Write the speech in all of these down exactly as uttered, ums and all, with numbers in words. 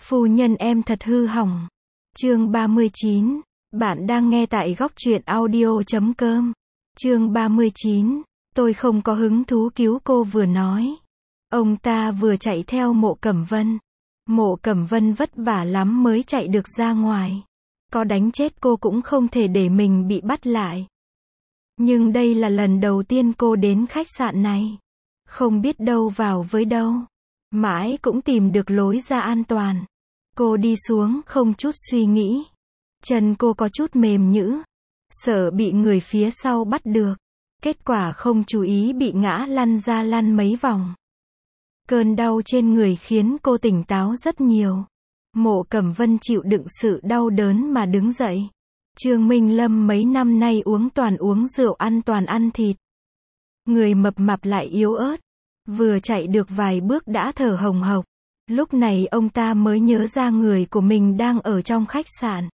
Phu nhân em thật hư hỏng. Chương ba mươi chín. Bạn đang nghe tại góc truyện audio chấm com. Chương ba mươi chín. Tôi không có hứng thú cứu cô vừa nói. Ông ta vừa chạy theo Mộ Cẩm Vân. Mộ Cẩm Vân vất vả lắm mới chạy được ra ngoài. Có đánh chết cô cũng không thể để mình bị bắt lại. Nhưng đây là lần đầu tiên cô đến khách sạn này. Không biết đâu vào với đâu. Mãi cũng tìm được lối ra an toàn. Cô đi xuống không chút suy nghĩ. Chân cô có chút mềm nhũn, sợ bị người phía sau bắt được. Kết quả không chú ý bị ngã lăn ra lăn mấy vòng. Cơn đau trên người khiến cô tỉnh táo rất nhiều. Mộ Cẩm Vân chịu đựng sự đau đớn mà đứng dậy. Trương Minh Lâm mấy năm nay uống toàn uống rượu, ăn toàn ăn thịt. Người mập mạp lại yếu ớt. Vừa chạy được vài bước đã thở hồng hộc. Lúc này ông ta mới nhớ ra người của mình đang ở trong khách sạn.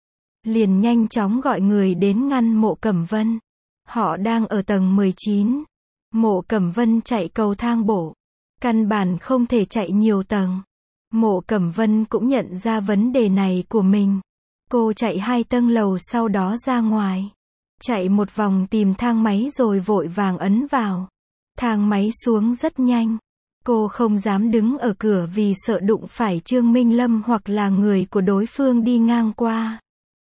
Liền nhanh chóng gọi người đến ngăn Mộ Cẩm Vân. Họ đang ở tầng mười chín. Mộ Cẩm Vân chạy cầu thang bộ. Căn bản không thể chạy nhiều tầng. Mộ Cẩm Vân cũng nhận ra vấn đề này của mình. Cô chạy hai tầng lầu sau đó ra ngoài. Chạy một vòng tìm thang máy rồi vội vàng ấn vào. Thang máy xuống rất nhanh. Cô không dám đứng ở cửa vì sợ đụng phải Trương Minh Lâm hoặc là người của đối phương đi ngang qua.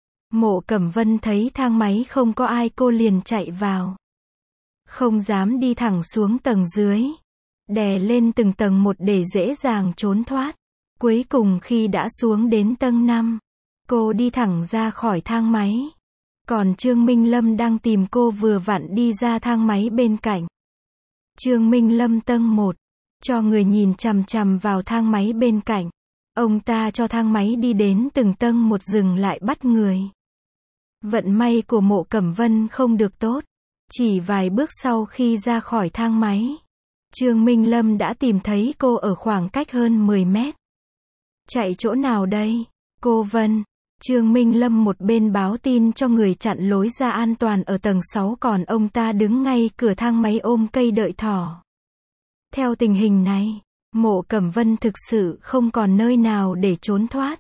Mộ Cẩm Vân thấy thang máy không có ai cô liền chạy vào. Không dám đi thẳng xuống tầng dưới. Đè lên từng tầng một để dễ dàng trốn thoát. Cuối cùng khi đã xuống đến tầng năm, cô đi thẳng ra khỏi thang máy. Còn Trương Minh Lâm đang tìm cô vừa vặn đi ra thang máy bên cạnh. Trương Minh Lâm tầng một. Cho người nhìn chằm chằm vào thang máy bên cạnh. Ông ta cho thang máy đi đến từng tầng một dừng lại bắt người. Vận may của Mộ Cẩm Vân không được tốt. Chỉ vài bước sau khi ra khỏi thang máy, Trương Minh Lâm đã tìm thấy cô ở khoảng cách hơn mười mét. Chạy chỗ nào đây? Cô Vân. Trương Minh Lâm một bên báo tin cho người chặn lối ra an toàn ở tầng sáu, còn ông ta đứng ngay cửa thang máy ôm cây đợi thỏ. Theo tình hình này, Mộ Cẩm Vân thực sự không còn nơi nào để trốn thoát.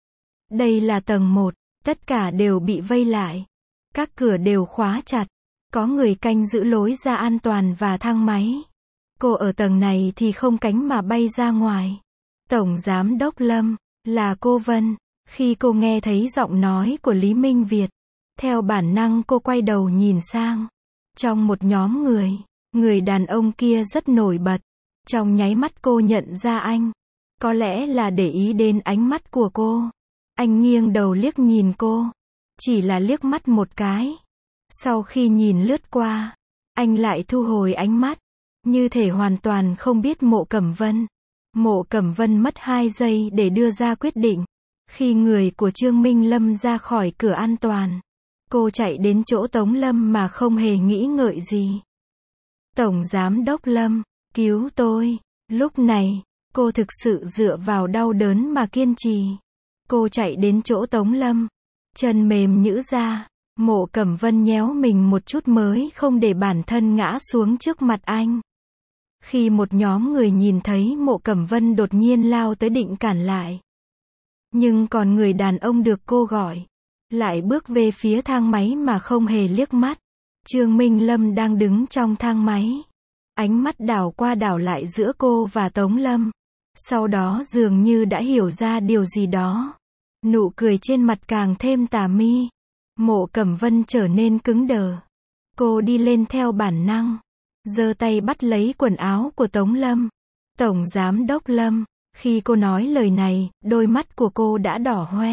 Đây là tầng một, tất cả đều bị vây lại. Các cửa đều khóa chặt. Có người canh giữ lối ra an toàn và thang máy. Cô ở tầng này thì không cánh mà bay ra ngoài. Tổng Giám đốc Lâm, là cô Vân. Khi cô nghe thấy giọng nói của Lý Minh Việt, theo bản năng cô quay đầu nhìn sang. Trong một nhóm người, người đàn ông kia rất nổi bật. Trong nháy mắt cô nhận ra anh. Có lẽ là để ý đến ánh mắt của cô. Anh nghiêng đầu liếc nhìn cô. Chỉ là liếc mắt một cái. Sau khi nhìn lướt qua, anh lại thu hồi ánh mắt. Như thể hoàn toàn không biết Mộ Cẩm Vân. Mộ Cẩm Vân mất hai giây để đưa ra quyết định. Khi người của Trương Minh Lâm ra khỏi cửa an toàn, cô chạy đến chỗ Tống Lâm mà không hề nghĩ ngợi gì. Tổng Giám đốc Lâm, cứu tôi. Lúc này, cô thực sự dựa vào đau đớn mà kiên trì. Cô chạy đến chỗ Tống Lâm. Chân mềm nhũn ra. Mộ Cẩm Vân nhéo mình một chút mới không để bản thân ngã xuống trước mặt anh. Khi một nhóm người nhìn thấy Mộ Cẩm Vân đột nhiên lao tới định cản lại. Nhưng còn người đàn ông được cô gọi, lại bước về phía thang máy mà không hề liếc mắt. Trương Minh Lâm đang đứng trong thang máy. Ánh mắt đảo qua đảo lại giữa cô và Tống Lâm. Sau đó dường như đã hiểu ra điều gì đó. Nụ cười trên mặt càng thêm tà mi. Mộ Cẩm Vân trở nên cứng đờ. Cô đi lên theo bản năng. Giơ tay bắt lấy quần áo của Tống Lâm. Tổng Giám đốc Lâm. Khi cô nói lời này, đôi mắt của cô đã đỏ hoe.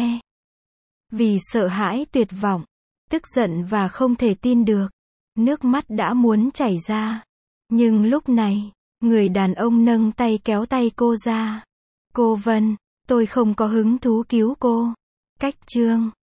Vì sợ hãi tuyệt vọng, tức giận và không thể tin được. Nước mắt đã muốn chảy ra. Nhưng lúc này, người đàn ông nâng tay kéo tay cô ra. Cô Vân, tôi không có hứng thú cứu cô. Cách chương